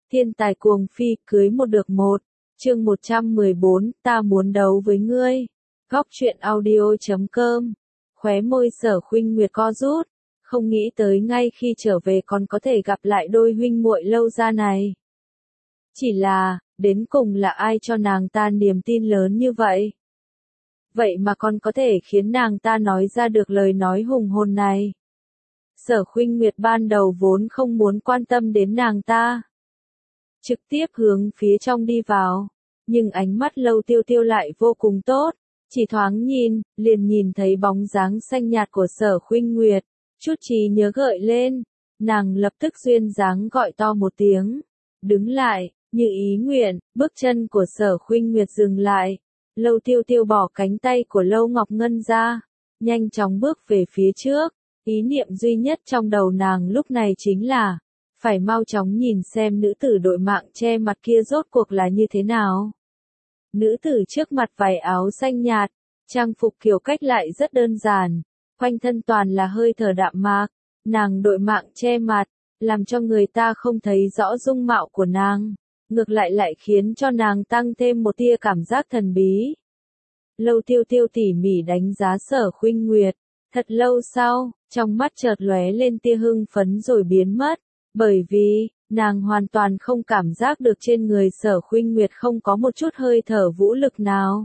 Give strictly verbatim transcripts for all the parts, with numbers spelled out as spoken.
Thiên tài cuồng phi, cưới một được một. Chương một trăm mười bốn, ta muốn đấu với ngươi. Góc truyện audio chấm com. Khóe môi Sở Khuynh Nguyệt co rút, không nghĩ tới ngay khi trở về còn có thể gặp lại đôi huynh muội Lâu gia này. Chỉ là, đến cùng là ai cho nàng ta niềm tin lớn như vậy? Vậy mà còn có thể khiến nàng ta nói ra được lời nói hùng hồn này. Sở Khuynh Nguyệt ban đầu vốn không muốn quan tâm đến nàng ta, trực tiếp hướng phía trong đi vào, nhưng ánh mắt Lâu Tiêu Tiêu lại vô cùng tốt, chỉ thoáng nhìn, liền nhìn thấy bóng dáng xanh nhạt của Sở Khuynh Nguyệt, chút trí nhớ gợi lên, nàng lập tức duyên dáng gọi to một tiếng, đứng lại, như ý nguyện, bước chân của Sở Khuynh Nguyệt dừng lại, Lâu Tiêu Tiêu bỏ cánh tay của Lâu Ngọc Ngân ra, nhanh chóng bước về phía trước, ý niệm duy nhất trong đầu nàng lúc này chính là phải mau chóng nhìn xem nữ tử đội mạng che mặt kia rốt cuộc là như thế nào. Nữ tử trước mặt vải áo xanh nhạt, trang phục kiểu cách lại rất đơn giản, quanh thân toàn là hơi thở đạm mạc, nàng đội mạng che mặt, làm cho người ta không thấy rõ dung mạo của nàng, ngược lại lại khiến cho nàng tăng thêm một tia cảm giác thần bí. Lâu Tiêu Tiêu tỉ mỉ đánh giá Sở Khuynh Nguyệt, thật lâu sau, trong mắt chợt lóe lên tia hưng phấn rồi biến mất. Bởi vì, nàng hoàn toàn không cảm giác được trên người Sở Khuynh Nguyệt không có một chút hơi thở vũ lực nào.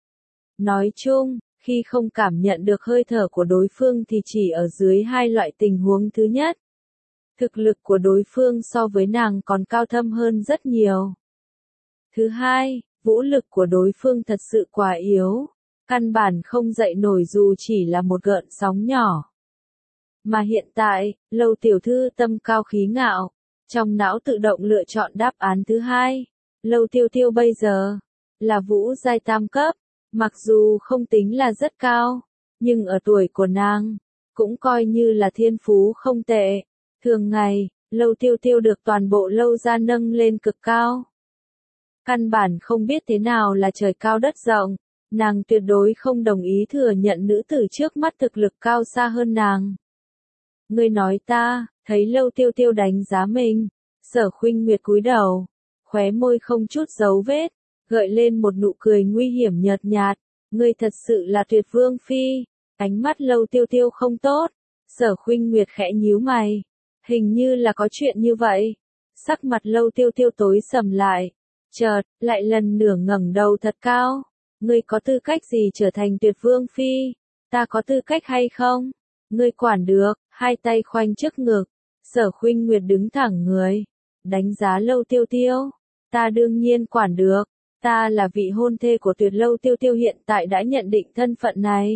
Nói chung, khi không cảm nhận được hơi thở của đối phương thì chỉ ở dưới hai loại tình huống. Thứ nhất, thực lực của đối phương so với nàng còn cao thâm hơn rất nhiều. Thứ hai, vũ lực của đối phương thật sự quá yếu, căn bản không dậy nổi dù chỉ là một gợn sóng nhỏ. Mà hiện tại, Lâu tiểu thư tâm cao khí ngạo, trong não tự động lựa chọn đáp án thứ hai. Lâu Tiêu Tiêu bây giờ là vũ giai tam cấp, mặc dù không tính là rất cao, nhưng ở tuổi của nàng cũng coi như là thiên phú không tệ. Thường ngày, Lâu Tiêu Tiêu được toàn bộ Lâu gia nâng lên cực cao. Căn bản không biết thế nào là trời cao đất rộng, nàng tuyệt đối không đồng ý thừa nhận nữ tử trước mắt thực lực cao xa hơn nàng. Ngươi nói ta, thấy Lâu Tiêu Tiêu đánh giá mình, Sở Khuynh Nguyệt cúi đầu, khóe môi không chút dấu vết, gợi lên một nụ cười nguy hiểm nhợt nhạt, ngươi thật sự là tuyệt vương phi. Ánh mắt Lâu Tiêu Tiêu không tốt, Sở Khuynh Nguyệt khẽ nhíu mày, hình như là có chuyện như vậy. Sắc mặt Lâu Tiêu Tiêu tối sầm lại, chợt lại lần nữa ngẩng đầu thật cao, ngươi có tư cách gì trở thành tuyệt vương phi? Ta có tư cách hay không? Ngươi quản được. Hai tay khoanh trước ngực, Sở Khuynh Nguyệt đứng thẳng người, đánh giá Lâu Tiêu Tiêu. Ta đương nhiên quản được, ta là vị hôn thê của Tuyệt. Lâu Tiêu Tiêu hiện tại đã nhận định thân phận này,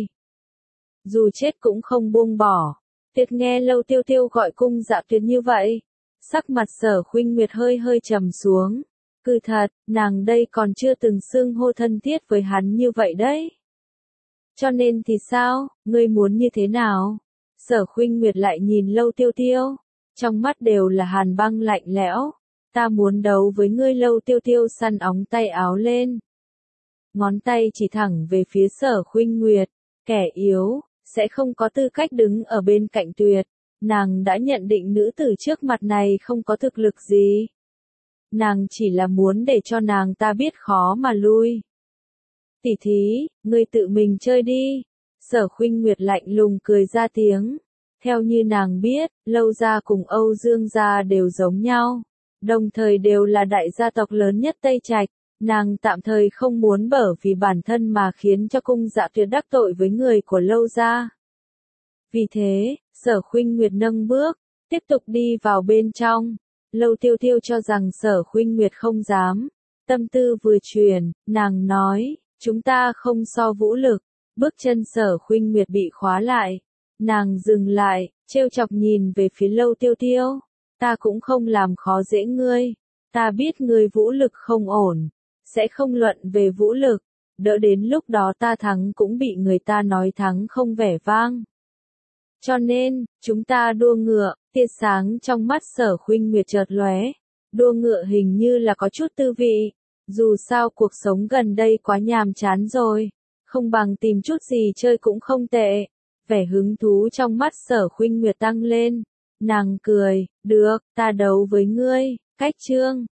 dù chết cũng không buông bỏ. Tuyệt nghe Lâu Tiêu Tiêu gọi cung dạ Tuyệt như vậy, sắc mặt Sở Khuynh Nguyệt hơi hơi trầm xuống. Cứ thật, nàng đây còn chưa từng xưng hô thân thiết với hắn như vậy đấy. Cho nên thì sao, ngươi muốn như thế nào? Sở Khuynh Nguyệt lại nhìn Lâu Tiêu Tiêu, trong mắt đều là hàn băng lạnh lẽo. Ta muốn đấu với ngươi. Lâu Tiêu Tiêu săn óng tay áo lên, ngón tay chỉ thẳng về phía Sở Khuynh Nguyệt. Kẻ yếu sẽ không có tư cách đứng ở bên cạnh Tuyệt. Nàng đã nhận định nữ tử trước mặt này không có thực lực gì, nàng chỉ là muốn để cho nàng ta biết khó mà lui. Tỷ thí, ngươi tự mình chơi đi. Sở Khuynh Nguyệt lạnh lùng cười ra tiếng. Theo như nàng biết, Lâu gia cùng Âu Dương gia đều giống nhau, đồng thời đều là đại gia tộc lớn nhất Tây Trạch. Nàng tạm thời không muốn bởi vì bản thân mà khiến cho cung dạ Tuyệt đắc tội với người của Lâu gia. Vì thế, Sở Khuynh Nguyệt nâng bước, tiếp tục đi vào bên trong. Lâu Tiêu Tiêu cho rằng Sở Khuynh Nguyệt không dám. Tâm tư vừa chuyển, nàng nói, chúng ta không so vũ lực. Bước chân Sở Khuynh Nguyệt bị khóa lại, nàng dừng lại, trêu chọc nhìn về phía Lâu Tiêu Tiêu. Ta cũng không làm khó dễ ngươi, ta biết ngươi vũ lực không ổn, sẽ không luận về vũ lực, đỡ đến lúc đó ta thắng cũng bị người ta nói thắng không vẻ vang. Cho nên, chúng ta đua ngựa. Tia sáng trong mắt Sở Khuynh Nguyệt chợt lóe, đua ngựa hình như là có chút tư vị, dù sao cuộc sống gần đây quá nhàm chán rồi. Không bằng tìm chút gì chơi cũng không tệ. Vẻ hứng thú trong mắt Sở Khuynh Nguyệt tăng lên. Nàng cười, được, ta đấu với ngươi. Cách chương